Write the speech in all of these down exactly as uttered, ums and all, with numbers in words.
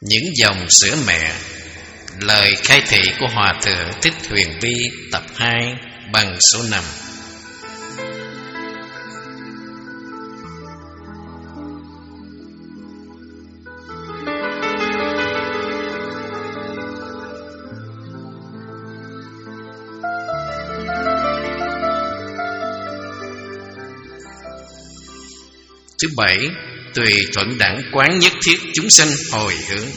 Những dòng sữa mẹ. Lời khai thị của Hòa Thượng Thích Huyền Vi, tập hai, bằng số năm. Thứ bảy, tùy thuận đẳng quán nhất thiết chúng sanh hồi hướng.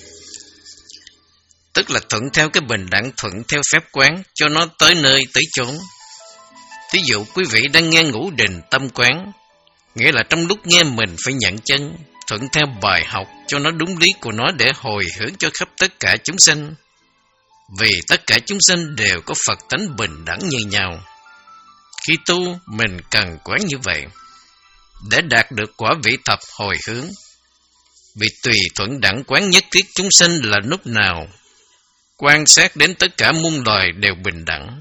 Tức là thuận theo cái bình đẳng, thuận theo phép quán cho nó tới nơi tới chốn. Thí dụ quý vị đang nghe ngũ đình tâm quán, nghĩa là trong lúc nghe mình phải nhận chân, thuận theo bài học cho nó đúng lý của nó để hồi hướng cho khắp tất cả chúng sanh. Vì tất cả chúng sanh đều có Phật tánh bình đẳng như nhau. Khi tu, mình cần quán như vậy để đạt được quả vị thập hồi hướng. Vì tùy thuận đẳng quán nhất thiết chúng sanh là lúc nào quan sát đến tất cả muôn loài đều bình đẳng.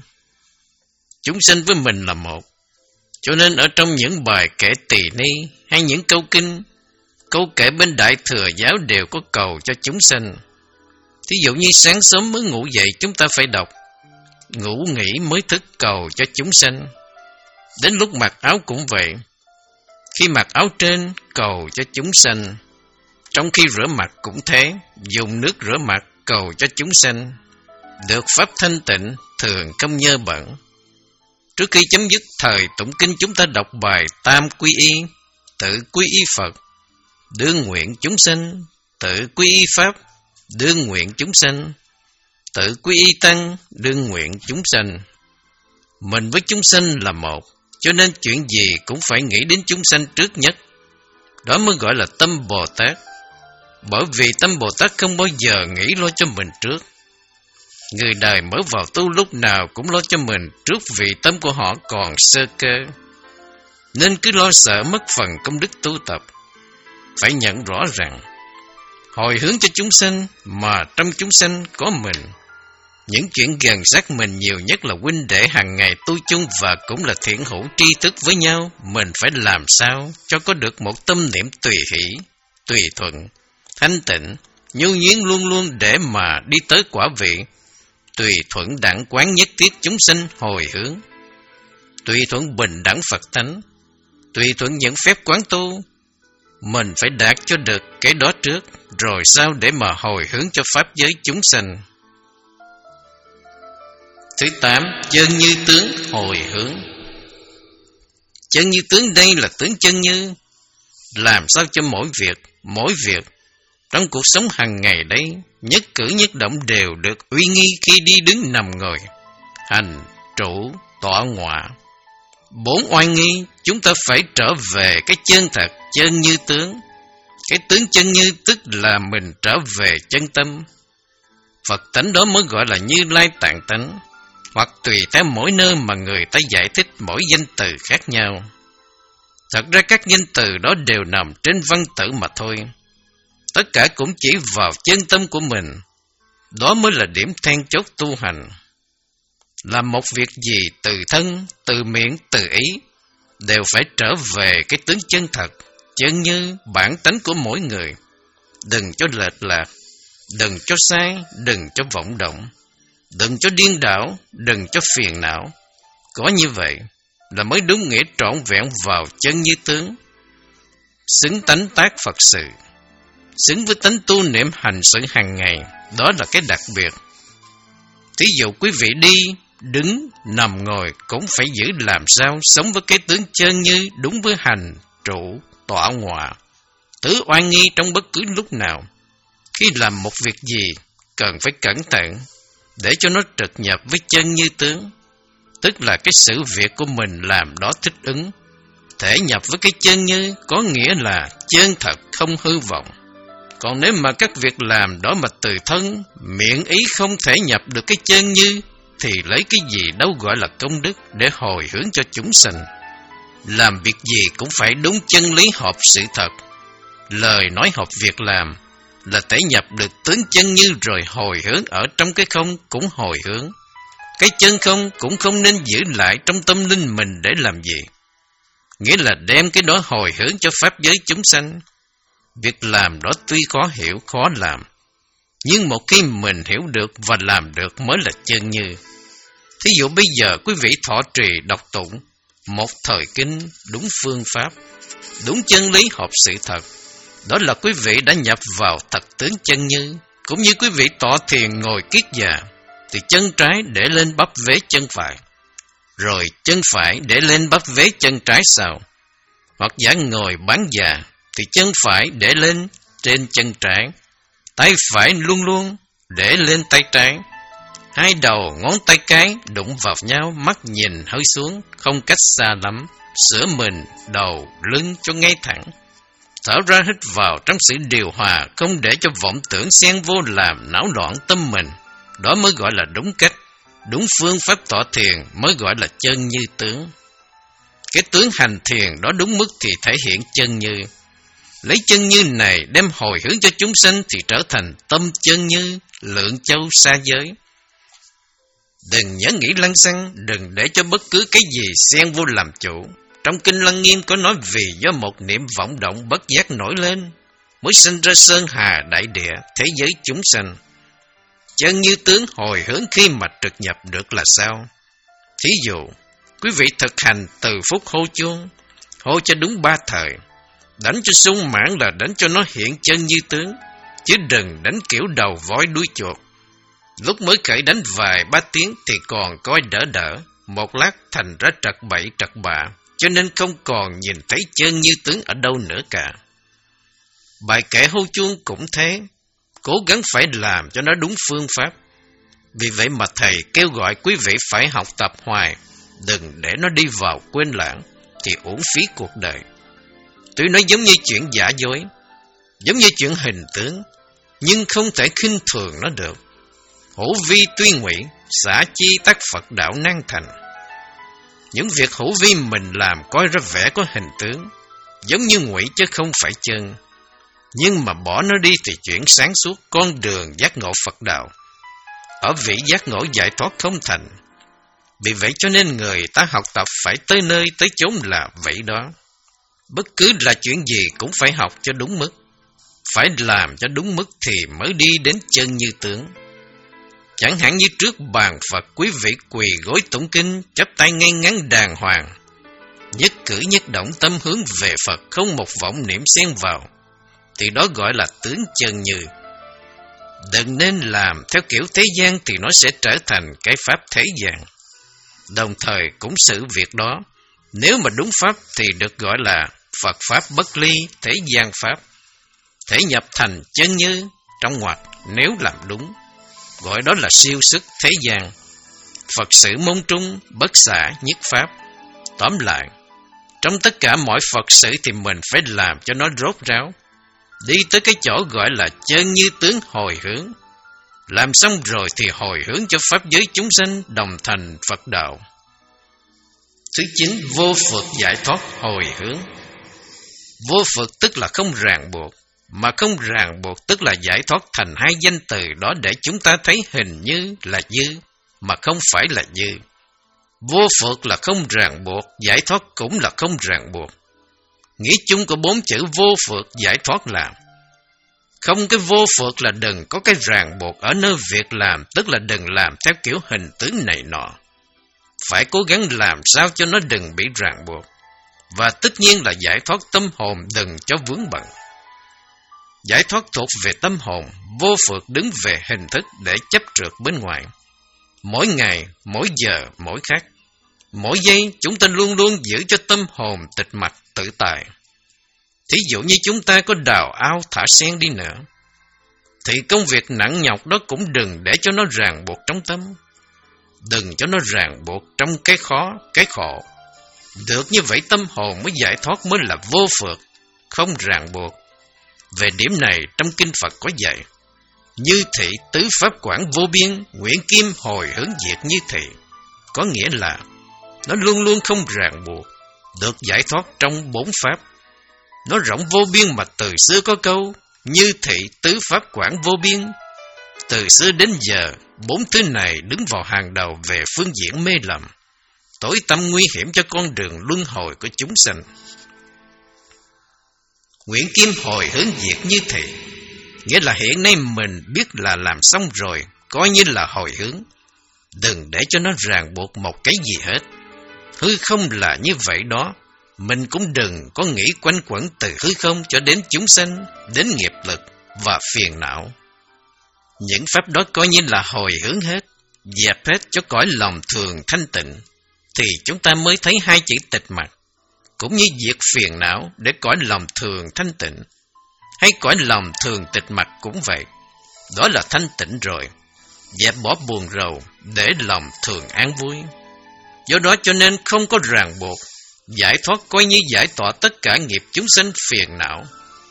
Chúng sanh với mình là một. Cho nên ở trong những bài kể tỳ ni hay những câu kinh, câu kể bên Đại Thừa Giáo đều có cầu cho chúng sanh. Thí dụ như sáng sớm mới ngủ dậy chúng ta phải đọc ngủ nghỉ mới thức cầu cho chúng sanh. Đến lúc mặc áo cũng vậy. Khi mặc áo trên cầu cho chúng sanh. Trong khi rửa mặt cũng thế, dùng nước rửa mặt cầu cho chúng sanh. Được pháp thanh tịnh, thường không nhơ bẩn. Trước khi chấm dứt thời tụng kinh, chúng ta đọc bài Tam Quy Y, tự quy y Phật, đương nguyện chúng sanh, tự quy y Pháp, đương nguyện chúng sanh, tự quy y Tăng, đương nguyện chúng sanh. Mình với chúng sanh là một, cho nên chuyện gì cũng phải nghĩ đến chúng sanh trước nhất. Đó mới gọi là tâm Bồ Tát. Bởi vì tâm Bồ Tát không bao giờ nghĩ lo cho mình trước. Người đời mới vào tu lúc nào cũng lo cho mình trước vì tâm của họ còn sơ cơ. Nên cứ lo sợ mất phần công đức tu tập. Phải nhận rõ rằng hồi hướng cho chúng sanh mà trong chúng sanh có mình. Những chuyện gần sát mình nhiều nhất là huynh đệ hàng ngày tu chung và cũng là thiện hữu tri thức với nhau. Mình phải làm sao cho có được một tâm niệm tùy hỷ, tùy thuận, thanh tịnh, nhu nhuyễn luôn luôn để mà đi tới quả vị tùy thuận đẳng quán nhất thiết chúng sanh hồi hướng. Tùy thuận bình đẳng Phật tánh, tùy thuận những phép quán tu. Mình phải đạt cho được cái đó trước, rồi sao để mà hồi hướng cho pháp giới chúng sanh. Thứ tám, chân như tướng hồi hướng. Chân như tướng đây là tướng chân như. Làm sao cho mỗi việc, mỗi việc trong cuộc sống hàng ngày đấy, nhất cử nhất động đều được uy nghi khi đi đứng nằm ngồi, hành, trụ, tọa ngọa. Bốn oai nghi, chúng ta phải trở về cái chân thật, chân như tướng. Cái tướng chân như tức là mình trở về chân tâm. Phật tánh đó mới gọi là Như Lai Tạng tánh. Hoặc tùy theo mỗi nơi mà người ta giải thích mỗi danh từ khác nhau. Thật ra các danh từ đó đều nằm trên văn tự mà thôi. Tất cả cũng chỉ vào chân tâm của mình. Đó mới là điểm then chốt tu hành. Làm một việc gì từ thân, từ miệng, từ ý, đều phải trở về cái tướng chân thật, chân như bản tánh của mỗi người. Đừng cho lệch lạc, đừng cho sai, đừng cho vọng động, đừng cho điên đảo, đừng cho phiền não. Có như vậy là mới đúng nghĩa trọn vẹn vào chân như tướng. Xứng tánh tác Phật sự, xứng với tánh tu niệm hành sự hàng ngày. Đó là cái đặc biệt. Thí dụ quý vị đi, đứng, nằm ngồi cũng phải giữ làm sao sống với cái tướng chân như đúng với hành, trụ, tọa ngọa, tứ oai nghi trong bất cứ lúc nào. Khi làm một việc gì cần phải cẩn thận để cho nó trực nhập với chân như tướng, tức là cái sự việc của mình làm đó thích ứng. Thể nhập với cái chân như có nghĩa là chân thật không hư vọng. Còn nếu mà các việc làm đó mà từ thân, miệng ý không thể nhập được cái chân như, thì lấy cái gì đâu gọi là công đức để hồi hướng cho chúng sanh. Làm việc gì cũng phải đúng chân lý hợp sự thật. Lời nói hợp việc làm là thể nhập được tướng chân như rồi hồi hướng ở trong cái không cũng hồi hướng. Cái chân không cũng không nên giữ lại trong tâm linh mình để làm gì. Nghĩa là đem cái đó hồi hướng cho pháp giới chúng sanh. Việc làm đó tuy khó hiểu, khó làm, Nhưng một khi mình hiểu được và làm được mới là chân như. Thí dụ bây giờ quý vị thọ trì đọc tụng một thời kinh đúng phương pháp, đúng chân lý hợp sự thật, đó là quý vị đã nhập vào thật tướng chân như. Cũng như quý vị tọa thiền ngồi kiết già, thì chân trái để lên bắp vế chân phải, rồi chân phải để lên bắp vế chân trái sau. Hoặc giả ngồi bán già, thì chân phải để lên trên chân trái, tay phải luôn luôn để lên tay trái. Hai đầu ngón tay cái đụng vào nhau, mắt nhìn hơi xuống, không cách xa lắm, sửa mình, đầu, lưng cho ngay thẳng. Thở ra hít vào trong sự điều hòa, không để cho vọng tưởng xen vô làm náo loạn tâm mình. Đó mới gọi là đúng cách, đúng phương pháp tọa thiền mới gọi là chân như tướng. Cái tướng hành thiền đó đúng mức thì thể hiện chân như. Lấy chân như này đem hồi hướng cho chúng sanh thì trở thành tâm chân như, lượng châu xa giới. Đừng nhớ nghĩ lăng xăng, đừng để cho bất cứ cái gì xen vô làm chủ. Trong Kinh Lăng Nghiêm có nói vì do một niệm vọng động bất giác nổi lên, mới sinh ra sơn hà đại địa, thế giới chúng sanh. Chân như tướng hồi hướng khi mà trực nhập được là sao? Thí dụ, quý vị thực hành từ phút hô chuông, hô cho đúng ba thời. Đánh cho sung mãn là đánh cho nó hiện chân như tướng, chứ đừng đánh kiểu đầu vói đuôi chuột. Lúc mới khởi đánh vài ba tiếng thì còn coi đỡ đỡ, một lát thành ra trật bậy trật bạ, cho nên không còn nhìn thấy chân như tướng ở đâu nữa cả. Bài kệ hô chuông cũng thế, cố gắng phải làm cho nó đúng phương pháp. Vì vậy mà thầy kêu gọi quý vị phải học tập hoài, đừng để nó đi vào quên lãng, thì uổng phí cuộc đời. Tuy nó giống như chuyện giả dối, giống như chuyện hình tướng, nhưng không thể khinh thường nó được. Hữu vi tuy ngụy, xả chi tác Phật đạo năng thành. Những việc hữu vi mình làm coi ra vẻ có hình tướng, giống như ngụy chứ không phải chân. Nhưng mà bỏ nó đi thì chuyển sáng suốt con đường giác ngộ Phật đạo. Ở vị giác ngộ giải thoát không thành. Vì vậy cho nên người ta học tập phải tới nơi tới chốn là vậy đó. Bất cứ là chuyện gì cũng phải học cho đúng mức, phải làm cho đúng mức thì mới đi đến chân như tướng. Chẳng hạn như trước bàn Phật, quý vị quỳ gối tụng kinh, chắp tay ngay ngắn đàng hoàng, nhất cử nhất động tâm hướng về Phật, không một vọng niệm xen vào, thì đó gọi là tướng chân như. Đừng nên làm theo kiểu thế gian thì nó sẽ trở thành cái pháp thế gian. Đồng thời cũng xử việc đó, nếu mà đúng pháp thì được gọi là Phật pháp bất ly, thế gian pháp. Thể nhập thành chân như, trong ngoặc nếu làm đúng, gọi đó là siêu sức thế gian. Phật sự môn trung, bất xả nhất pháp. Tóm lại, trong tất cả mọi Phật sự thì mình phải làm cho nó rốt ráo, đi tới cái chỗ gọi là chân như tướng hồi hướng. Làm xong rồi thì hồi hướng cho pháp giới chúng sanh đồng thành Phật đạo. Thứ chín, vô phật giải thoát hồi hướng. Vô phật tức là không ràng buộc, mà không ràng buộc tức là giải thoát thành hai danh từ đó để chúng ta thấy hình như là dư, mà không phải là dư. Vô phật là không ràng buộc, giải thoát cũng là không ràng buộc. Nghĩa chung của bốn chữ vô phật giải thoát là không cái vô phật là đừng có cái ràng buộc ở nơi việc làm, tức là đừng làm theo kiểu hình tướng này nọ. Phải cố gắng làm sao cho nó đừng bị ràng buộc. Và tất nhiên là giải thoát tâm hồn, đừng cho vướng bận. Giải thoát thuộc về tâm hồn, vô phật đứng về hình thức để chấp trượt bên ngoài. Mỗi ngày, mỗi giờ, mỗi khác, mỗi giây chúng ta luôn luôn giữ cho tâm hồn tịch mạch tự tại. Thí dụ như chúng ta có đào ao thả sen đi nữa, thì công việc nặng nhọc đó cũng đừng để cho nó ràng buộc trong tâm. Đừng cho nó ràng buộc trong cái khó, cái khổ. Được như vậy tâm hồn mới giải thoát, mới là vô phật, không ràng buộc. Về điểm này trong Kinh Phật có dạy: như thị tứ pháp quảng vô biên, nguyện kim hồi hướng diệt như thị. Có nghĩa là nó luôn luôn không ràng buộc, được giải thoát trong bốn pháp. Nó rộng vô biên mà từ xưa có câu như thị tứ pháp quảng vô biên. Từ xưa đến giờ, bốn thứ này đứng vào hàng đầu về phương diện mê lầm, tối tâm nguy hiểm cho con đường luân hồi của chúng sanh. Nguyện kim hồi hướng diệt như thị, Nghĩa là hiện nay mình biết là làm xong rồi, coi như là hồi hướng. Đừng để cho nó ràng buộc một cái gì hết. Hư không là như vậy đó. Mình cũng đừng có nghĩ quanh quẩn từ hư không cho đến chúng sanh, đến nghiệp lực và phiền não. Những pháp đó coi như là hồi hướng hết, dẹp hết cho cõi lòng thường thanh tịnh, thì chúng ta mới thấy hai chữ tịch mặt. Cũng như diệt phiền não để cõi lòng thường thanh tịnh, hay cõi lòng thường tịch mặt cũng vậy. Đó là thanh tịnh rồi, dẹp bỏ buồn rầu để lòng thường an vui. Do đó cho nên không có ràng buộc, giải thoát coi như giải tỏa tất cả nghiệp chúng sanh phiền não.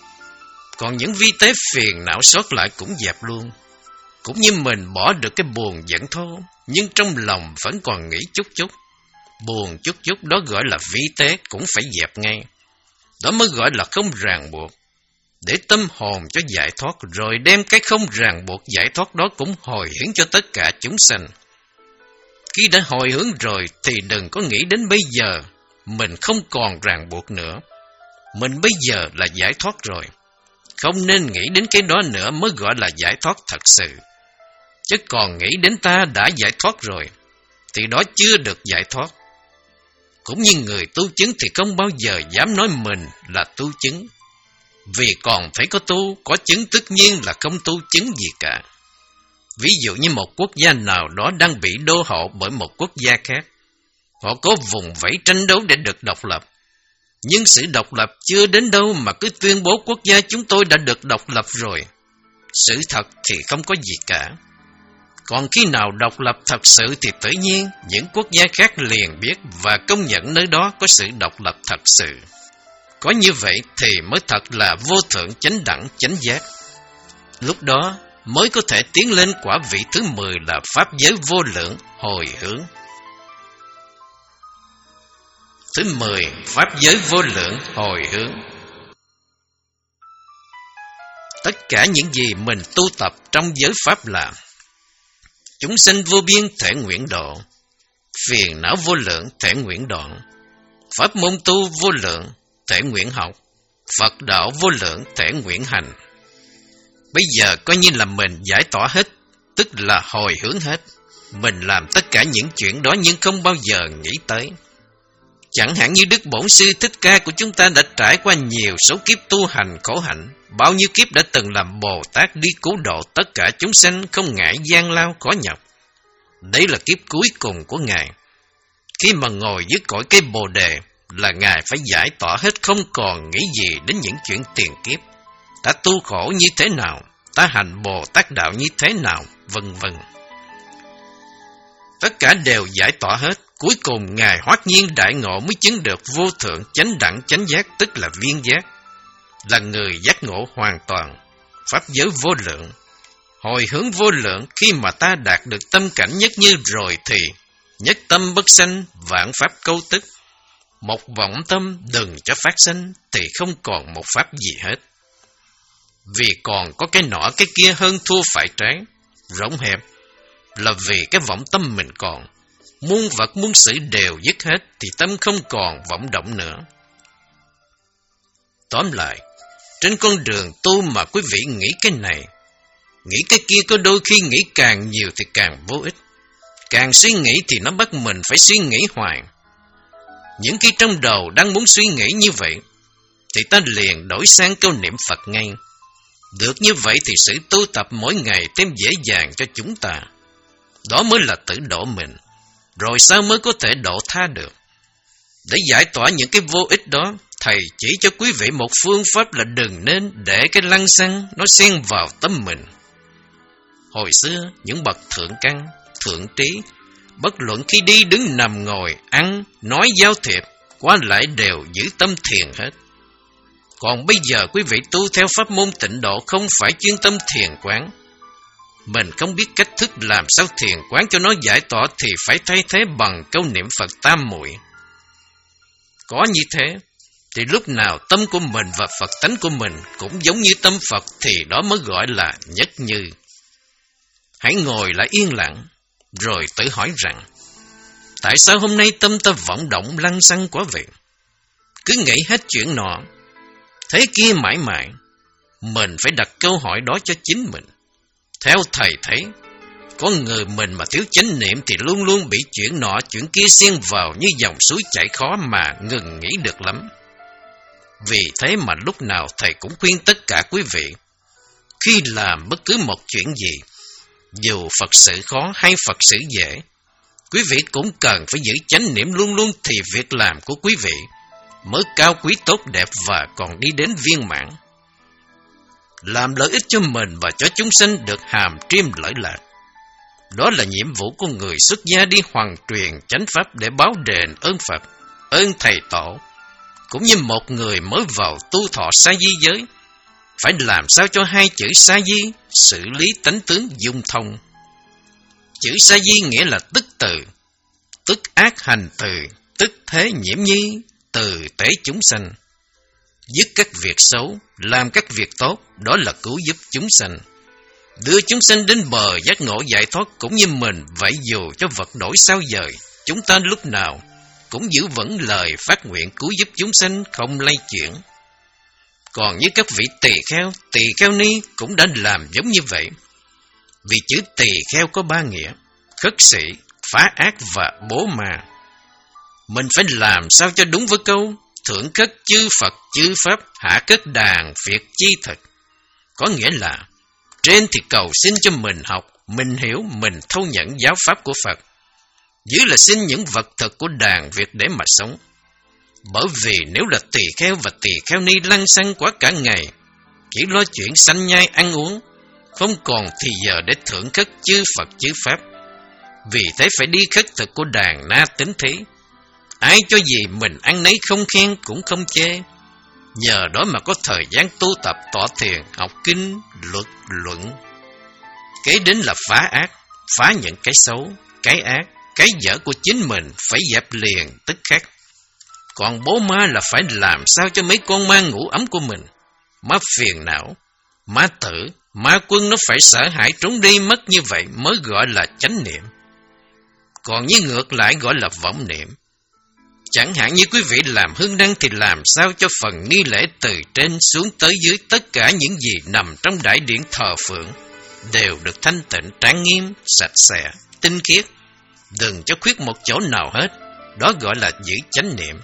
Còn những vi tế phiền não sót lại cũng dẹp luôn. Cũng như mình bỏ được cái buồn giận thô, nhưng trong lòng vẫn còn nghĩ chút chút. Buồn chút chút đó gọi là vi tế, cũng phải dẹp ngay. Đó mới gọi là không ràng buộc. Để tâm hồn cho giải thoát, rồi đem cái không ràng buộc giải thoát đó cũng hồi hướng cho tất cả chúng sanh. Khi đã hồi hướng rồi thì đừng có nghĩ đến bây giờ mình không còn ràng buộc nữa. Mình bây giờ là giải thoát rồi. Không nên nghĩ đến cái đó nữa mới gọi là giải thoát thật sự. Chứ còn nghĩ đến ta đã giải thoát rồi thì đó chưa được giải thoát. Cũng như người tu chứng thì không bao giờ dám nói mình là tu chứng. Vì còn phải có tu, có chứng tất nhiên là không tu chứng gì cả. Ví dụ như một quốc gia nào đó đang bị đô hộ bởi một quốc gia khác. Họ có vùng vẫy tranh đấu để được độc lập. Nhưng sự độc lập chưa đến đâu mà cứ tuyên bố quốc gia chúng tôi đã được độc lập rồi. Sự thật thì không có gì cả. Còn khi nào độc lập thật sự thì tự nhiên những quốc gia khác liền biết và công nhận nơi đó có sự độc lập thật sự. Có như vậy thì mới thật là vô thượng chánh đẳng chánh giác. Lúc đó mới có thể tiến lên quả vị thứ mười là pháp giới vô lượng hồi hướng. Thứ mười, pháp giới vô lượng hồi hướng. Tất cả những gì mình tu tập trong giới pháp là chúng sanh vô biên thể nguyện độ, phiền não vô lượng thể nguyện đoạn, pháp môn tu vô lượng thể nguyện học, Phật đạo vô lượng thể nguyện hành. Bây giờ coi như là mình giải tỏa hết, tức là hồi hướng hết. Mình làm tất cả những chuyện đó nhưng không bao giờ nghĩ tới. Chẳng hạn như Đức Bổn Sư Thích Ca của chúng ta đã trải qua nhiều số kiếp tu hành khổ hạnh, bao nhiêu kiếp đã từng làm Bồ Tát đi cứu độ tất cả chúng sanh không ngại gian lao khó nhọc. Đây là kiếp cuối cùng của Ngài. Khi mà ngồi dưới cội cây Bồ Đề là Ngài phải giải tỏa hết, không còn nghĩ gì đến những chuyện tiền kiếp. Ta tu khổ như thế nào, ta hành Bồ Tát đạo như thế nào, vân vân. Tất cả đều giải tỏa hết. Cuối cùng Ngài hoát nhiên đại ngộ mới chứng được vô thượng chánh đẳng chánh giác, tức là viên giác, là người giác ngộ hoàn toàn, pháp giới vô lượng, hồi hướng vô lượng. Khi mà ta đạt được tâm cảnh nhất như rồi thì nhất tâm bất sanh, vạn pháp câu tức. Một vọng tâm đừng cho phát sanh thì không còn một pháp gì hết. Vì còn có cái nọ cái kia hơn thua phải trái, rộng hẹp, là vì cái vọng tâm mình còn. Muôn vật muôn sự đều dứt hết thì tâm không còn vọng động nữa. Tóm lại, trên con đường tu mà quý vị nghĩ cái này, nghĩ cái kia, có đôi khi nghĩ càng nhiều thì càng vô ích. Càng suy nghĩ thì nó bắt mình phải suy nghĩ hoài. Những khi trong đầu đang muốn suy nghĩ như vậy, thì ta liền đổi sang câu niệm Phật ngay. Được như vậy thì sự tu tập mỗi ngày thêm dễ dàng cho chúng ta. Đó mới là tự độ mình. Rồi sao mới có thể độ tha được? Để giải tỏa những cái vô ích đó, Thầy chỉ cho quý vị một phương pháp là đừng nên để cái lăng xăng nó xen vào tâm mình. Hồi xưa, những bậc thượng căn, thượng trí, bất luận khi đi đứng nằm ngồi, ăn, nói giao thiệp, qua lại đều giữ tâm thiền hết. Còn bây giờ quý vị tu theo pháp môn tịnh độ không phải chuyên tâm thiền quán. Mình không biết cách thức làm sao thiền quán cho nó giải tỏa thì phải thay thế bằng câu niệm Phật tam muội. Có như thế, thì lúc nào tâm của mình và Phật tánh của mình cũng giống như tâm Phật thì đó mới gọi là nhất như. Hãy ngồi lại yên lặng, rồi tự hỏi rằng, tại sao hôm nay tâm ta vọng động lăng xăng quá vậy? Cứ nghĩ hết chuyện nọ, thế kia mãi mãi, mình phải đặt câu hỏi đó cho chính mình. Theo thầy thấy, con người mình mà thiếu chánh niệm thì luôn luôn bị chuyện nọ chuyện kia xen vào như dòng suối chảy khó mà ngừng nghĩ được lắm. Vì thế mà lúc nào thầy cũng khuyên tất cả quý vị, khi làm bất cứ một chuyện gì, dù Phật sự khó hay Phật sự dễ, quý vị cũng cần phải giữ chánh niệm luôn luôn, thì việc làm của quý vị mới cao quý tốt đẹp và còn đi đến viên mãn. Làm lợi ích cho mình và cho chúng sanh được hàm triêm lợi lạc, đó là nhiệm vụ của người xuất gia đi hoàn truyền chánh pháp để báo đền ơn Phật, ơn thầy tổ. Cũng như một người mới vào tu thọ sa di giới, phải làm sao cho hai chữ sa di xử lý tánh tướng dung thông. Chữ sa di nghĩa là tức từ, tức ác hành từ, tức thế nhiễm nhi, từ tế chúng sanh. Dứt các việc xấu, làm các việc tốt, đó là cứu giúp chúng sanh, đưa chúng sanh đến bờ giác ngộ giải thoát. Cũng như mình vậy, dù cho vật đổi sao dời, chúng ta lúc nào cũng giữ vững lời phát nguyện cứu giúp chúng sanh không lay chuyển. Còn như các vị tỳ kheo, tỳ kheo ni cũng đã làm giống như vậy. Vì chữ tỳ kheo có ba nghĩa: khất sĩ, phá ác và bố ma. Mình phải làm sao cho đúng với câu thượng khất chư Phật chư Pháp, hạ khất đàn việc chi thực. Có nghĩa là trên thì cầu xin cho mình học, mình hiểu, mình thâu nhận giáo pháp của Phật, dưới là xin những vật thực của đàn việc để mà sống. Bởi vì nếu là tỳ kheo và tỳ kheo ni lăng xăng quá cả ngày, chỉ lo chuyện sanh nhai ăn uống, không còn thì giờ để thưởng khất chư Phật chư Pháp. Vì thế phải đi khất thực của đàn na tính thí. Ai cho gì mình ăn nấy, không khen cũng không chê. Nhờ đó mà có thời gian tu tập tọa thiền, học kinh, luật, luận. Kế đến là phá ác, phá những cái xấu, cái ác, cái dở của chính mình phải dẹp liền tức khắc. Còn bố ma là phải làm sao cho mấy con ma ngủ ấm của mình, ma phiền não, ma tử, ma quân nó phải sợ hãi trốn đi mất, như vậy mới gọi là chánh niệm. Còn như ngược lại gọi là vọng niệm. Chẳng hạn như quý vị làm hương đăng thì làm sao cho phần nghi lễ từ trên xuống tới dưới, tất cả những gì nằm trong đại điện thờ phượng đều được thanh tịnh, trang nghiêm, sạch sẽ, tinh khiết, đừng cho khuyết một chỗ nào hết. Đó gọi là giữ chánh niệm.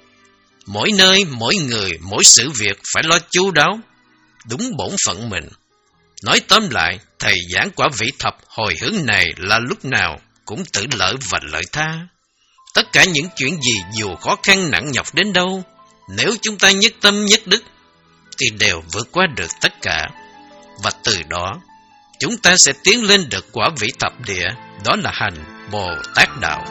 Mỗi nơi, mỗi người, mỗi sự việc phải lo chu đáo, đúng bổn phận mình. Nói tóm lại, thầy giảng quả vị thập hồi hướng này là lúc nào cũng tự lợi và lợi tha. Tất cả những chuyện gì dù khó khăn nặng nhọc đến đâu, nếu chúng ta nhất tâm nhất đức thì đều vượt qua được tất cả. Và từ đó chúng ta sẽ tiến lên được quả vị thập địa, đó là hành Bồ Tát đạo.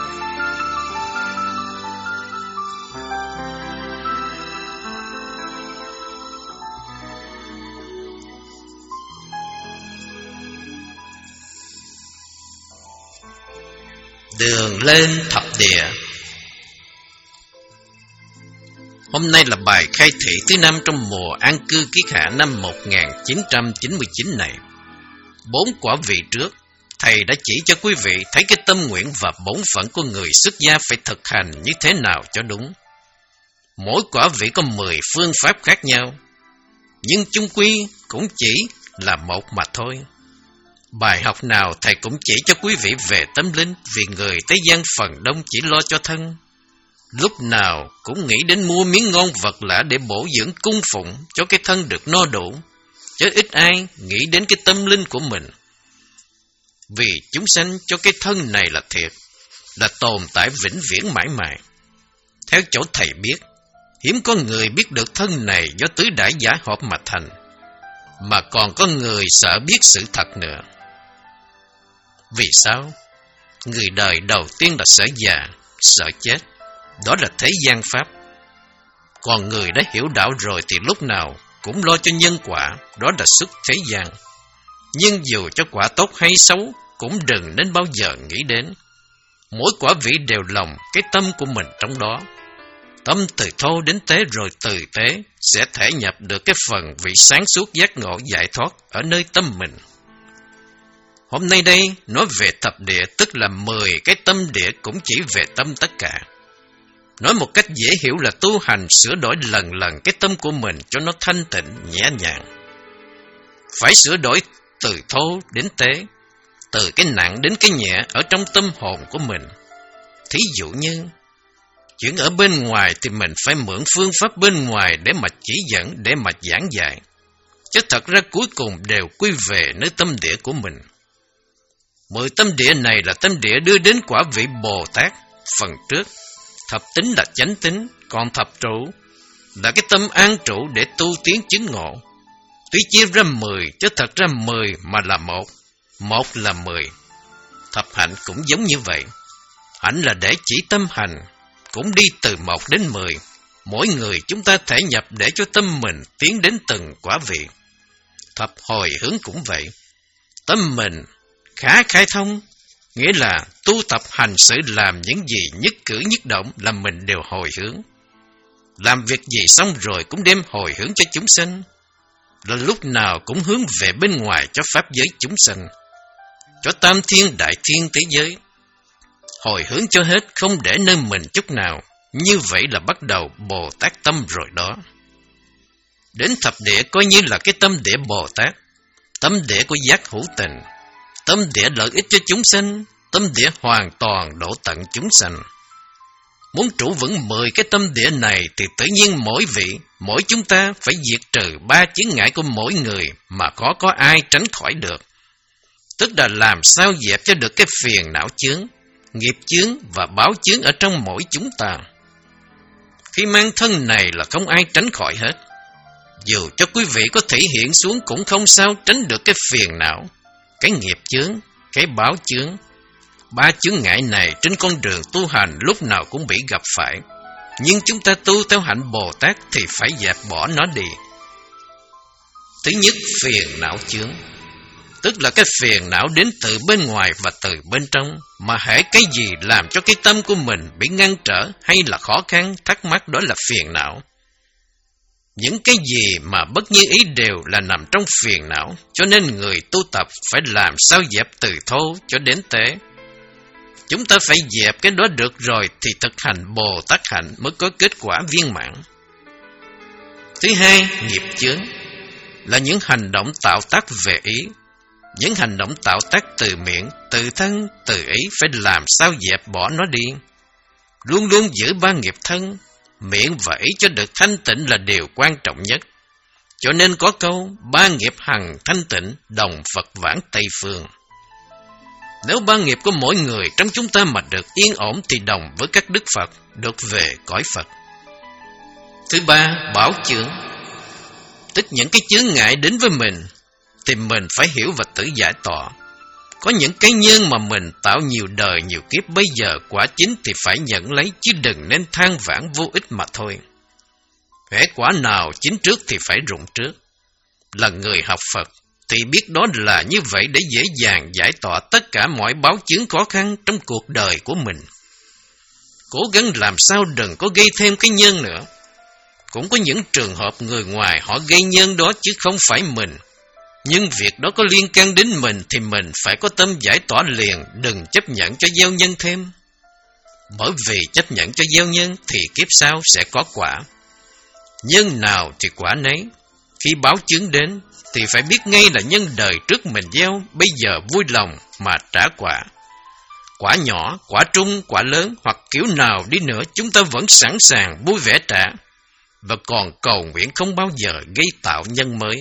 Đường lên thập địa. Hôm nay là bài khai thị thứ năm trong mùa an cư kiết hạ năm một nghìn chín trăm chín mươi chín này. Bốn quả vị trước, thầy đã chỉ cho quý vị thấy cái tâm nguyện và bổn phận của người xuất gia phải thực hành như thế nào cho đúng. Mỗi quả vị có mười phương pháp khác nhau, nhưng chung quy cũng chỉ là một mà thôi. Bài học nào thầy cũng chỉ cho quý vị về tâm linh, vì người thế gian phần đông chỉ lo cho thân. Lúc nào cũng nghĩ đến mua miếng ngon vật lạ để bổ dưỡng cung phụng cho cái thân được no đủ, chứ ít ai nghĩ đến cái tâm linh của mình. Vì chúng sanh cho cái thân này là thiệt, là tồn tại vĩnh viễn mãi mãi. Theo chỗ thầy biết, hiếm có người biết được thân này do tứ đại giả hợp mà thành, mà còn có người sợ biết sự thật nữa. Vì sao? Người đời đầu tiên là sợ già, sợ chết, đó là thế gian pháp. Còn người đã hiểu đạo rồi thì lúc nào cũng lo cho nhân quả, đó là xuất thế gian. Nhưng dù cho quả tốt hay xấu, cũng đừng nên bao giờ nghĩ đến. Mỗi quả vị đều lòng cái tâm của mình trong đó. Tâm từ thô đến tế rồi từ tế sẽ thể nhập được cái phần vị sáng suốt giác ngộ giải thoát ở nơi tâm mình. Hôm nay đây nói về thập địa, tức là mười cái tâm địa, cũng chỉ về tâm tất cả. Nói một cách dễ hiểu là tu hành sửa đổi lần lần cái tâm của mình cho nó thanh tịnh, nhẹ nhàng. phải sửa đổi từ thô đến tế, từ cái nặng đến cái nhẹ ở trong tâm hồn của mình. Thí dụ như, chuyện ở bên ngoài thì mình phải mượn phương pháp bên ngoài để mà chỉ dẫn, để mà giảng dạy. Chứ thật ra cuối cùng đều quy về nơi tâm địa của mình. Mười tâm địa này là tâm địa đưa đến quả vị Bồ Tát. Phần trước, thập tính là chánh tính, còn thập trụ là cái tâm an trụ để tu tiến chứng ngộ. Tuy chia ra mười, chứ thật ra mười mà là một, một là mười. Thập hạnh cũng giống như vậy. Hạnh là để chỉ tâm hành, cũng đi từ một đến mười. Mỗi người chúng ta thể nhập để cho tâm mình tiến đến từng quả vị. Thập hồi hướng cũng vậy. Tâm mình khá khai thông, nghĩa là tu tập hành sự làm những gì nhất cử nhất động là mình đều hồi hướng. Làm việc gì xong rồi cũng đem hồi hướng cho chúng sanh, là lúc nào cũng hướng về bên ngoài cho pháp giới chúng sanh, cho tam thiên đại thiên thế giới. Hồi hướng cho hết, không để nơi mình chút nào. Như vậy là bắt đầu Bồ Tát tâm rồi đó. Đến thập địa coi như là cái tâm địa Bồ Tát, tâm địa của giác hữu tình, tâm địa lợi ích cho chúng sanh, tâm địa hoàn toàn độ tận chúng sanh. Muốn trụ vững mười cái tâm địa này thì tự nhiên mỗi vị, mỗi chúng ta phải diệt trừ ba chướng ngại của mỗi người mà khó có ai tránh khỏi được. Tức là làm sao dẹp cho được cái phiền não chướng, nghiệp chướng và báo chướng ở trong mỗi chúng ta. Khi mang thân này là không ai tránh khỏi hết. Dù cho quý vị có thể hiện xuống cũng không sao tránh được cái phiền não, cái nghiệp chướng, cái báo chướng. Ba chướng ngại này trên con đường tu hành lúc nào cũng bị gặp phải. Nhưng chúng ta tu theo hạnh Bồ Tát thì phải dẹp bỏ nó đi. Thứ nhất, phiền não chướng, tức là cái phiền não đến từ bên ngoài và từ bên trong, mà hễ cái gì làm cho cái tâm của mình bị ngăn trở hay là khó khăn, thắc mắc, đó là phiền não. Những cái gì mà bất như ý đều là nằm trong phiền não, cho nên người tu tập phải làm sao dẹp từ thô cho đến tế. Chúng ta phải dẹp cái đó được rồi thì thực hành Bồ Tát hạnh mới có kết quả viên mãn. Thứ hai, nghiệp chướng là những hành động tạo tác về ý. Những hành động tạo tác từ miệng, từ thân, từ ý phải làm sao dẹp bỏ nó đi. Luôn luôn giữ ba nghiệp thân, miệng và ý cho được thanh tịnh là điều quan trọng nhất. Cho nên có câu ba nghiệp hằng thanh tịnh, đồng Phật vãng Tây Phương. Nếu ba nghiệp của mỗi người trong chúng ta mà được yên ổn thì đồng với các đức Phật, được về cõi Phật. Thứ ba, bảo chướng, tức những cái chướng ngại đến với mình thì mình phải hiểu và tự giải tỏa. Có những cái nhân mà mình tạo nhiều đời nhiều kiếp, bây giờ quả chính thì phải nhận lấy, chứ đừng nên than vãn vô ích mà thôi. Hễ quả nào chín trước thì phải rụng trước. Là người học Phật thì biết đó là như vậy để dễ dàng giải tỏa tất cả mọi báo chướng khó khăn trong cuộc đời của mình. Cố gắng làm sao đừng có gây thêm cái nhân nữa. Cũng có những trường hợp người ngoài họ gây nhân đó chứ không phải mình. Nhưng việc đó có liên can đến mình thì mình phải có tâm giải tỏa liền, đừng chấp nhận cho gieo nhân thêm. Bởi vì chấp nhận cho gieo nhân thì kiếp sau sẽ có quả. Nhân nào thì quả nấy. Khi báo chướng đến thì phải biết ngay là nhân đời trước mình gieo, bây giờ vui lòng mà trả quả. Quả nhỏ, quả trung, quả lớn hoặc kiểu nào đi nữa chúng ta vẫn sẵn sàng vui vẻ trả. Và còn cầu nguyện không bao giờ gây tạo nhân mới.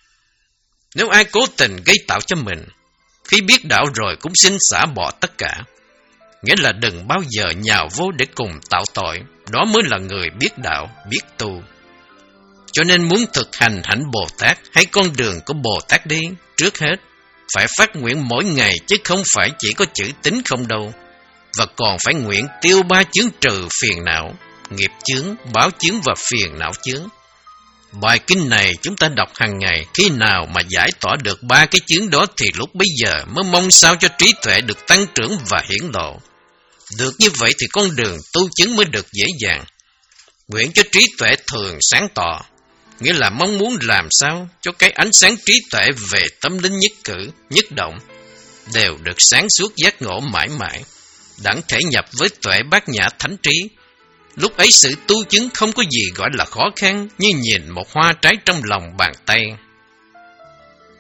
Nếu ai cố tình gây tạo cho mình, khi biết đạo rồi cũng xin xả bỏ tất cả. Nghĩa là đừng bao giờ nhào vô để cùng tạo tội, đó mới là người biết đạo, biết tu. Cho nên muốn thực hành hạnh Bồ Tát hay con đường của Bồ Tát đi, trước hết phải phát nguyện mỗi ngày chứ không phải chỉ có chữ tính không đâu. Và còn phải nguyện tiêu ba chướng trừ phiền não, nghiệp chướng, báo chướng và phiền não chướng. Bài kinh này chúng ta đọc hàng ngày, khi nào mà giải tỏa được ba cái chướng đó thì lúc bấy giờ mới mong sao cho trí tuệ được tăng trưởng và hiển lộ. Được như vậy thì con đường tu chứng mới được dễ dàng. Nguyện cho trí tuệ thường sáng tỏ, nghĩa là mong muốn làm sao cho cái ánh sáng trí tuệ về tâm linh nhất cử, nhất động đều được sáng suốt giác ngộ mãi mãi, đặng thể nhập với tuệ bát nhã thánh trí. Lúc ấy sự tu chứng không có gì gọi là khó khăn, như nhìn một hoa trái trong lòng bàn tay.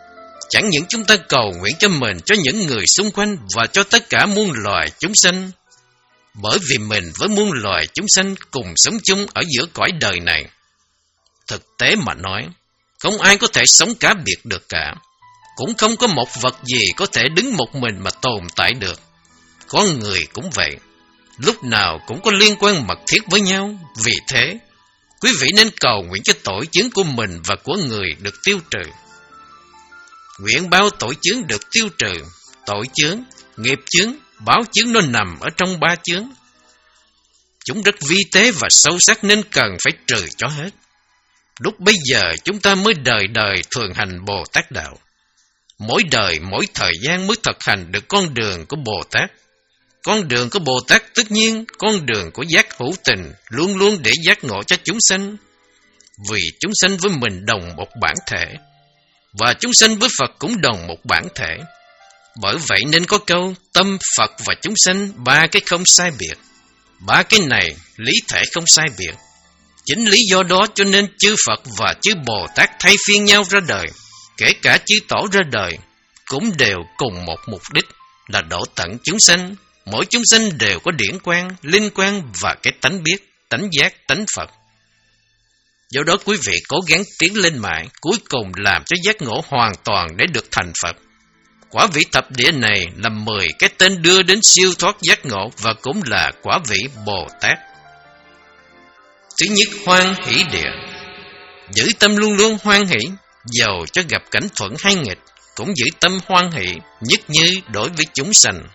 Chẳng những chúng ta cầu nguyện cho mình, cho những người xung quanh và cho tất cả muôn loài chúng sanh, bởi vì mình với muôn loài chúng sanh cùng sống chung ở giữa cõi đời này. Thực tế mà nói, không ai có thể sống cá biệt được cả, cũng không có một vật gì có thể đứng một mình mà tồn tại được. Con người cũng vậy, lúc nào cũng có liên quan mật thiết với nhau. Vì thế, quý vị nên cầu nguyện cho tội chướng của mình và của người được tiêu trừ. Nguyện bao tội chướng được tiêu trừ, tội chướng, nghiệp chướng, báo chướng nó nằm ở trong ba chướng. Chúng rất vi tế và sâu sắc nên cần phải trừ cho hết. Lúc bây giờ chúng ta mới đời đời thường hành Bồ Tát Đạo. Mỗi đời, mỗi thời gian mới thực hành được con đường của Bồ Tát. Con đường của Bồ Tát tất nhiên, con đường của giác hữu tình, luôn luôn để giác ngộ cho chúng sanh. Vì chúng sanh với mình đồng một bản thể, và chúng sanh với Phật cũng đồng một bản thể. Bởi vậy nên có câu tâm Phật và chúng sanh ba cái không sai biệt. Ba cái này lý thể không sai biệt. Chính lý do đó cho nên chư Phật và chư Bồ Tát thay phiên nhau ra đời, kể cả chư Tổ ra đời, cũng đều cùng một mục đích là độ tận chúng sanh. Mỗi chúng sanh đều có điển quang, linh quang và cái tánh biết, tánh giác, tánh Phật. Do đó quý vị cố gắng tiến lên mãi, cuối cùng làm cho giác ngộ hoàn toàn để được thành Phật. Quả vị thập địa này là mười cái tên đưa đến siêu thoát giác ngộ và cũng là quả vị Bồ Tát. Thứ nhất, hoan hỷ địa. Giữ tâm luôn luôn hoan hỷ, dầu cho gặp cảnh thuận hay nghịch, cũng giữ tâm hoan hỷ, nhất như đối với chúng sanh.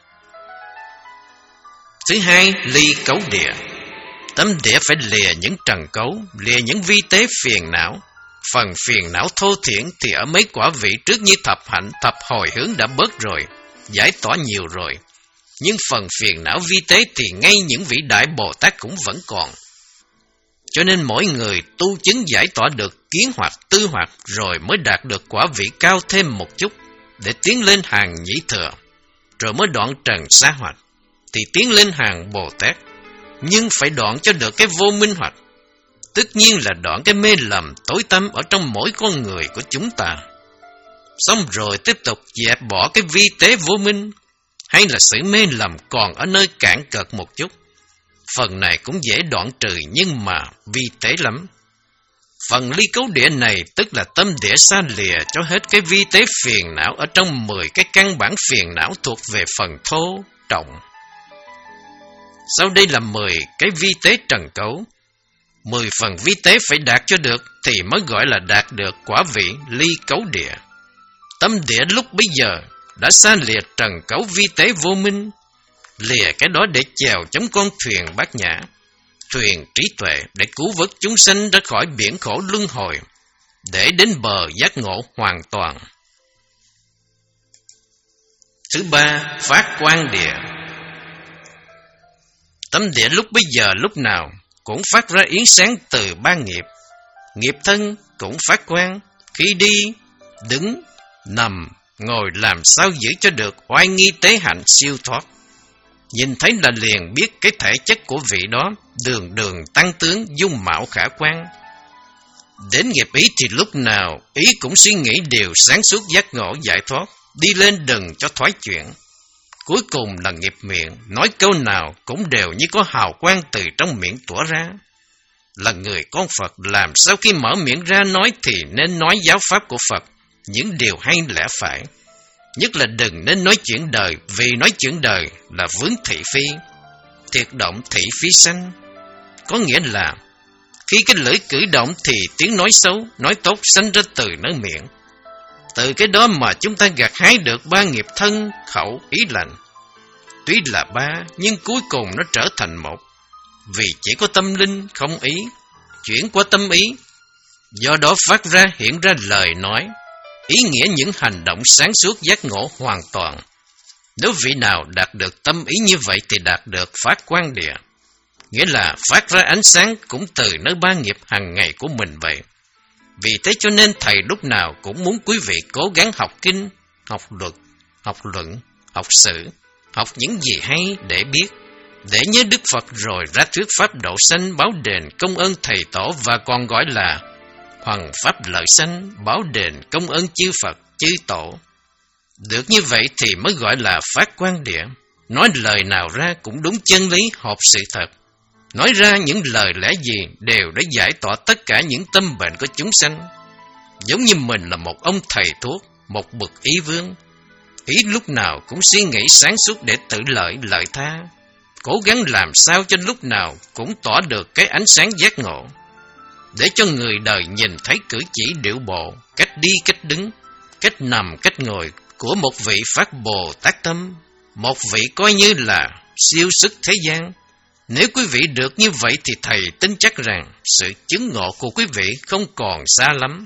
Thứ hai, ly cấu địa. Tâm địa phải lìa những trần cấu, lìa những vi tế phiền não. Phần phiền não thô thiển thì ở mấy quả vị trước như thập hạnh, thập hồi hướng đã bớt rồi, giải tỏa nhiều rồi. Nhưng phần phiền não vi tế thì ngay những vị đại Bồ Tát cũng vẫn còn. Cho nên mỗi người tu chứng giải tỏa được kiến hoạt, tư hoạt rồi mới đạt được quả vị cao thêm một chút để tiến lên hàng nhĩ thừa, rồi mới đoạn trần xa hoạt thì tiến lên hàng Bồ Tát. Nhưng phải đoạn cho được cái vô minh hoạt, tất nhiên là đoạn cái mê lầm tối tăm ở trong mỗi con người của chúng ta. Xong rồi tiếp tục dẹp bỏ cái vi tế vô minh, hay là sự mê lầm còn ở nơi cạn cợt một chút. Phần này cũng dễ đoạn trừ nhưng mà vi tế lắm. Phần ly cấu địa này tức là tâm địa xa lìa cho hết cái vi tế phiền não ở trong mười cái căn bản phiền não thuộc về phần thô, trọng. Sau đây là mười cái vi tế trần cấu. Mười phần vi tế phải đạt cho được thì mới gọi là đạt được quả vị ly cấu địa. Tâm địa lúc bấy giờ đã xa lìa trần cấu vi tế vô minh, lìa cái đó để chèo chống con thuyền bát nhã, thuyền trí tuệ để cứu vớt chúng sanh ra khỏi biển khổ luân hồi, để đến bờ giác ngộ hoàn toàn. Thứ ba, phát quang địa. Tâm địa lúc bấy giờ lúc nào cũng phát ra yến sáng từ ba nghiệp. Nghiệp thân cũng phát quang, khi đi, đứng, nằm, ngồi làm sao giữ cho được oai nghi tế hạnh siêu thoát. Nhìn thấy là liền biết cái thể chất của vị đó, đường đường tăng tướng, dung mạo khả quan. Đến nghiệp ý thì lúc nào ý cũng suy nghĩ điều sáng suốt giác ngộ giải thoát, đi lên đừng cho thoái chuyển. Cuối cùng là nghiệp miệng, nói câu nào cũng đều như có hào quang từ trong miệng tỏa ra. Là người con Phật, làm sao khi mở miệng ra nói thì nên nói giáo pháp của Phật, những điều hay lẽ phải. Nhất là đừng nên nói chuyện đời, vì nói chuyện đời là vướng thị phi, thiệt động thị phi sanh. Có nghĩa là khi cái lưỡi cử động thì tiếng nói xấu, nói tốt sanh ra từ nơi miệng. Từ cái đó mà chúng ta gặt hái được ba nghiệp thân, khẩu, ý lành. Tuy là ba, nhưng cuối cùng nó trở thành một, vì chỉ có tâm linh, không ý, chuyển qua tâm ý. Do đó phát ra hiện ra lời nói, ý nghĩa những hành động sáng suốt giác ngộ hoàn toàn. Nếu vị nào đạt được tâm ý như vậy thì đạt được phát quang địa, nghĩa là phát ra ánh sáng cũng từ nơi ba nghiệp hàng ngày của mình vậy. Vì thế cho nên thầy lúc nào cũng muốn quý vị cố gắng học kinh, học luật, học luận, học sử, học những gì hay để biết, để nhớ Đức Phật rồi ra thuyết pháp độ sanh, báo đền công ơn thầy tổ và còn gọi là hoằng pháp lợi sanh, báo đền công ơn chư Phật, chư Tổ. Được như vậy thì mới gọi là phát quan địa. Nói lời nào ra cũng đúng chân lý, hợp sự thật. Nói ra những lời lẽ gì đều để giải tỏa tất cả những tâm bệnh của chúng sanh. Giống như mình là một ông thầy thuốc, một bậc ý vương. Ý lúc nào cũng suy nghĩ sáng suốt để tự lợi lợi tha. Cố gắng làm sao cho lúc nào cũng tỏa được cái ánh sáng giác ngộ, để cho người đời nhìn thấy cử chỉ điệu bộ, cách đi cách đứng, cách nằm cách ngồi của một vị phát Bồ Tát tâm, một vị coi như là siêu sức thế gian. Nếu quý vị được như vậy thì thầy tin chắc rằng sự chứng ngộ của quý vị không còn xa lắm.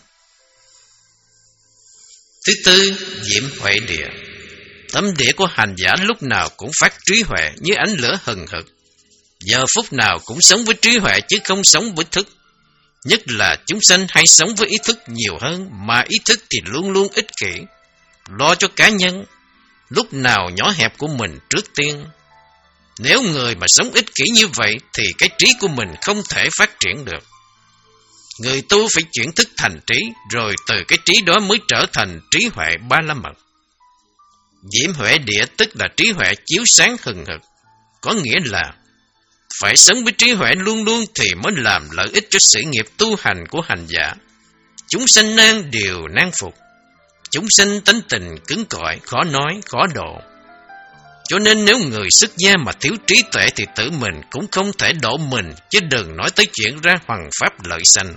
Thứ tư, diệm huệ địa. Tâm địa của hành giả lúc nào cũng phát trí huệ như ánh lửa hừng hực, giờ phút nào cũng sống với trí huệ chứ không sống với thức. Nhất là chúng sanh hay sống với ý thức nhiều hơn, mà ý thức thì luôn luôn ích kỷ, lo cho cá nhân, lúc nào nhỏ hẹp của mình trước tiên. Nếu người mà sống ích kỷ như vậy thì cái trí của mình không thể phát triển được. Người tu phải chuyển thức thành trí, rồi từ cái trí đó mới trở thành trí huệ ba la mật. Diệm huệ địa tức là trí huệ chiếu sáng hừng hực, có nghĩa là phải sống với trí huệ luôn luôn thì mới làm lợi ích cho sự nghiệp tu hành của hành giả. Chúng sanh nan đều nan phục, chúng sanh tánh tình cứng cỏi, khó nói, khó độ. Cho nên nếu người xuất gia mà thiếu trí tuệ thì tự mình cũng không thể độ mình, chứ đừng nói tới chuyện ra hoằng pháp lợi sanh.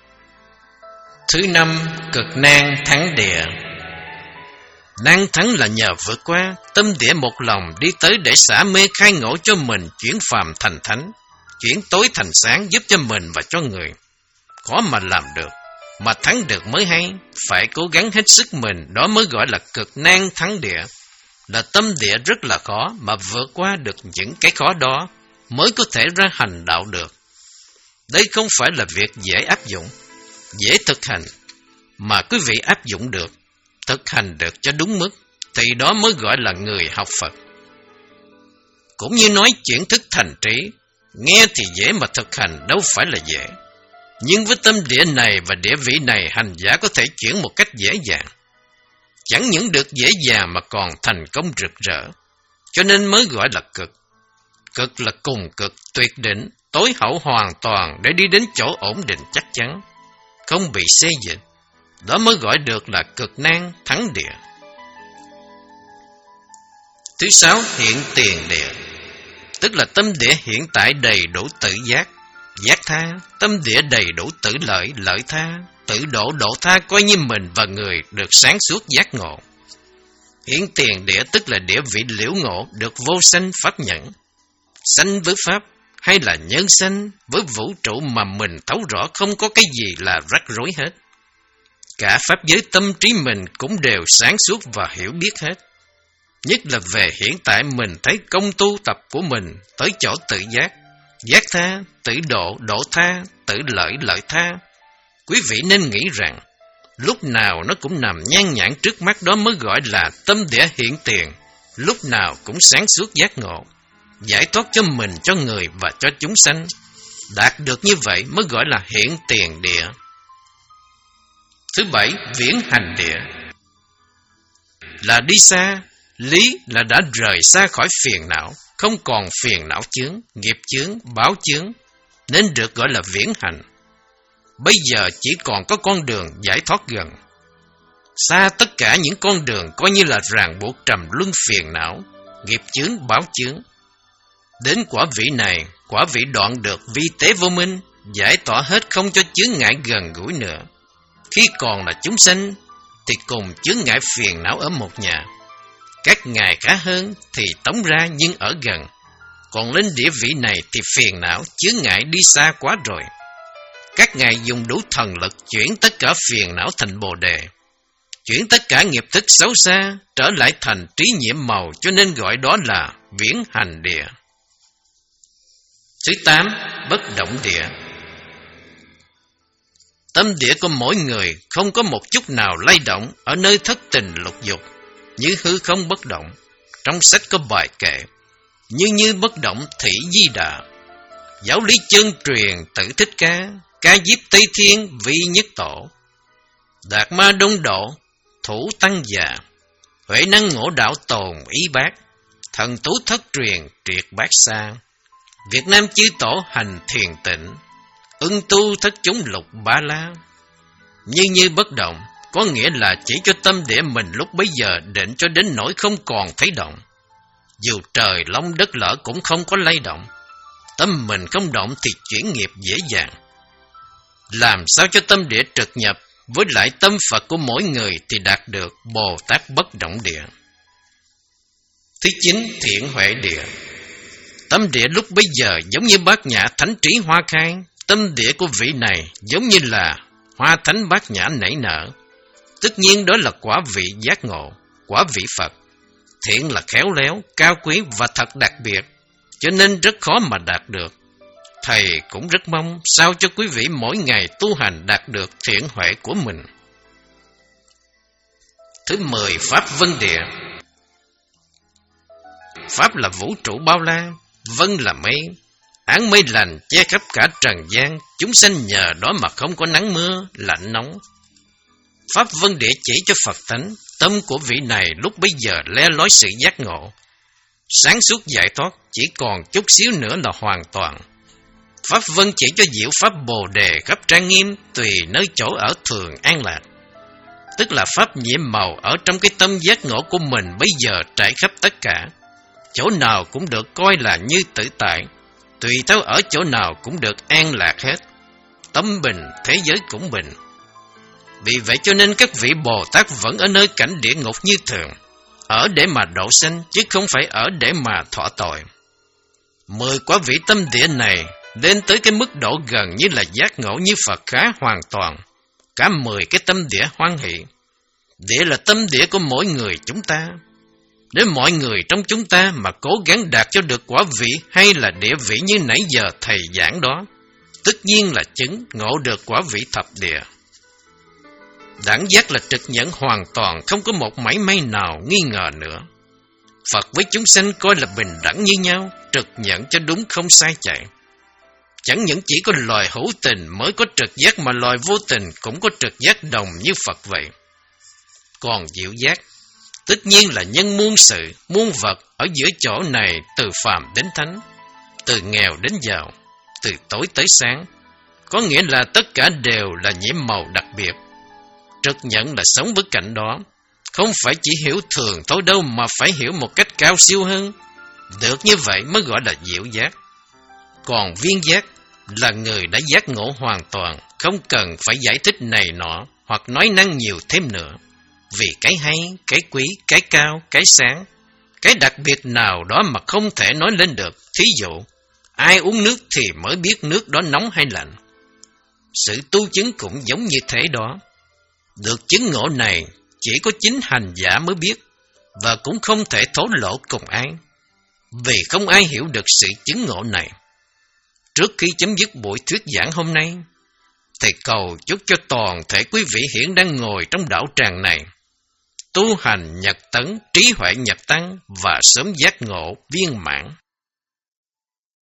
Thứ năm, cực nan thắng địa. Nan thắng là nhờ vượt qua, tâm địa một lòng đi tới để xả mê khai ngộ cho mình, chuyển phàm thành thánh, chuyển tối thành sáng, giúp cho mình và cho người. Khó mà làm được, mà thắng được mới hay, phải cố gắng hết sức mình, đó mới gọi là cực nan thắng địa. Là tâm địa rất là khó, mà vượt qua được những cái khó đó mới có thể ra hành đạo được. Đây không phải là việc dễ áp dụng, dễ thực hành, mà quý vị áp dụng được, thực hành được cho đúng mức, thì đó mới gọi là người học Phật. Cũng như nói chuyển thức thành trí, nghe thì dễ mà thực hành đâu phải là dễ. Nhưng với tâm địa này và địa vị này, hành giả có thể chuyển một cách dễ dàng. Chẳng những được dễ dàng mà còn thành công rực rỡ, cho nên mới gọi là cực. Cực là cùng cực, tuyệt đỉnh, tối hậu hoàn toàn để đi đến chỗ ổn định chắc chắn, không bị xê dịch. Đó mới gọi được là cực nan thắng địa. Thứ sáu, hiện tiền địa. Tức là tâm địa hiện tại đầy đủ tự giác, giác tha, tâm địa đầy đủ tự lợi, lợi tha, tự độ, độ tha, coi như mình và người được sáng suốt giác ngộ. Hiện tiền địa tức là địa vị liễu ngộ, được vô sanh pháp nhẫn. Sanh với pháp hay là nhân sanh với vũ trụ mà mình thấu rõ không có cái gì là rắc rối hết. Cả pháp giới tâm trí mình cũng đều sáng suốt và hiểu biết hết. Nhất là về hiện tại mình thấy công tu tập của mình tới chỗ tự giác, giác tha, tự độ, độ tha, tự lợi, lợi tha. Quý vị nên nghĩ rằng, lúc nào nó cũng nằm nhan nhản trước mắt, đó mới gọi là tâm địa hiện tiền, lúc nào cũng sáng suốt giác ngộ, giải thoát cho mình, cho người và cho chúng sanh. Đạt được như vậy mới gọi là hiện tiền địa. Thứ bảy, viễn hành địa. Là đi xa, lý là đã rời xa khỏi phiền não, không còn phiền não chướng, nghiệp chướng, báo chướng, nên được gọi là viễn hành. Bây giờ chỉ còn có con đường giải thoát gần. Xa tất cả những con đường coi như là ràng buộc trầm luân phiền não, nghiệp chướng, báo chướng. Đến quả vị này, quả vị đoạn được vi tế vô minh, giải tỏa hết không cho chướng ngại gần gũi nữa. Khi còn là chúng sanh thì cùng chướng ngại phiền não ở một nhà. Các ngài khá hơn thì tống ra nhưng ở gần. Còn lên địa vị này thì phiền não, chướng ngại đi xa quá rồi. Các ngài dùng đủ thần lực chuyển tất cả phiền não thành bồ đề, chuyển tất cả nghiệp thức xấu xa trở lại thành trí nhiễm màu, cho nên gọi đó là viễn hành địa. Thứ tám, bất động địa. Tâm địa của mỗi người không có một chút nào lay động ở nơi thất tình lục dục, như hư không bất động. Trong sách có bài kệ, như như bất động thị di đà. Giáo lý chân truyền Tử Thích Ca, ca diếp Tây Thiên vi nhất tổ, đạt ma đông độ, thủ tăng già, huệ năng ngộ đạo tồn ý bác, thần tú thất truyền triệt bát xa, Việt Nam chư tổ hành thiền tịnh, ưng tu thất chúng lục ba la. Như như bất động, có nghĩa là chỉ cho tâm địa mình lúc bấy giờ định cho đến nỗi không còn thấy động. Dù trời long đất lở cũng không có lay động. Tâm mình không động thì chuyển nghiệp dễ dàng. Làm sao cho tâm địa trực nhập với lại tâm Phật của mỗi người thì đạt được Bồ Tát bất động địa. Thứ chín, thiện huệ địa. Tâm địa lúc bấy giờ giống như bát nhã thánh trí hoa khai. Tâm địa của vị này giống như là hoa thánh bát nhã nảy nở. Tất nhiên đó là quả vị giác ngộ, quả vị Phật. Thiện là khéo léo, cao quý và thật đặc biệt, cho nên rất khó mà đạt được. Thầy cũng rất mong sao cho quý vị mỗi ngày tu hành đạt được thiện huệ của mình. Thứ mười, Pháp Vân Địa. Pháp là vũ trụ bao la, vân là mây. Áng mây lành che khắp cả trần gian, chúng sanh nhờ đó mà không có nắng mưa, lạnh nóng. Pháp Vân Địa chỉ cho Phật tánh, tâm của vị này lúc bấy giờ le lói sự giác ngộ. Sáng suốt giải thoát, chỉ còn chút xíu nữa là hoàn toàn. Pháp Vân chỉ cho diệu Pháp Bồ Đề khắp trang nghiêm, tùy nơi chỗ ở thường an lạc. Tức là Pháp nhiệm màu ở trong cái tâm giác ngộ của mình bây giờ trải khắp tất cả. Chỗ nào cũng được coi là như tự tại, tùy theo ở chỗ nào cũng được an lạc hết. Tâm bình, thế giới cũng bình. Vì vậy cho nên các vị Bồ Tát vẫn ở nơi cảnh địa ngục như thường, ở để mà độ sanh, chứ không phải ở để mà thọ tội. Mười quả vị tâm địa này lên tới cái mức độ gần như là giác ngộ như Phật khá hoàn toàn. Cả mười cái tâm địa hoan hỷ. Địa là tâm địa của mỗi người chúng ta. Nếu mọi người trong chúng ta mà cố gắng đạt cho được quả vị hay là địa vị như nãy giờ thầy giảng đó, tất nhiên là chứng ngộ được quả vị thập địa. Đẳng giác là trực nhận hoàn toàn, không có một mảy may nào nghi ngờ nữa. Phật với chúng sanh coi là bình đẳng như nhau, trực nhận cho đúng không sai chạy. Chẳng những chỉ có loài hữu tình mới có trực giác, mà loài vô tình cũng có trực giác đồng như Phật vậy. Còn diệu giác, tất nhiên là nhân muôn sự, muôn vật ở giữa chỗ này, từ phàm đến thánh, từ nghèo đến giàu, từ tối tới sáng. Có nghĩa là tất cả đều là nhiễm màu đặc biệt. Trực nhận là sống với cảnh đó, không phải chỉ hiểu thường thôi đâu, mà phải hiểu một cách cao siêu hơn. Được như vậy mới gọi là diệu giác. Còn viên giác là người đã giác ngộ hoàn toàn, không cần phải giải thích này nọ hoặc nói năng nhiều thêm nữa. Vì cái hay, cái quý, cái cao, cái sáng, cái đặc biệt nào đó mà không thể nói lên được. Thí dụ, ai uống nước thì mới biết nước đó nóng hay lạnh. Sự tu chứng cũng giống như thế đó. Được chứng ngộ này chỉ có chính hành giả mới biết, và cũng không thể thổ lộ cùng ai, vì không ai hiểu được sự chứng ngộ này. Trước khi chấm dứt buổi thuyết giảng hôm nay, thầy cầu chúc cho toàn thể quý vị hiện đang ngồi trong đạo tràng này tu hành nhật tấn, trí huệ nhật tăng và sớm giác ngộ viên mãn.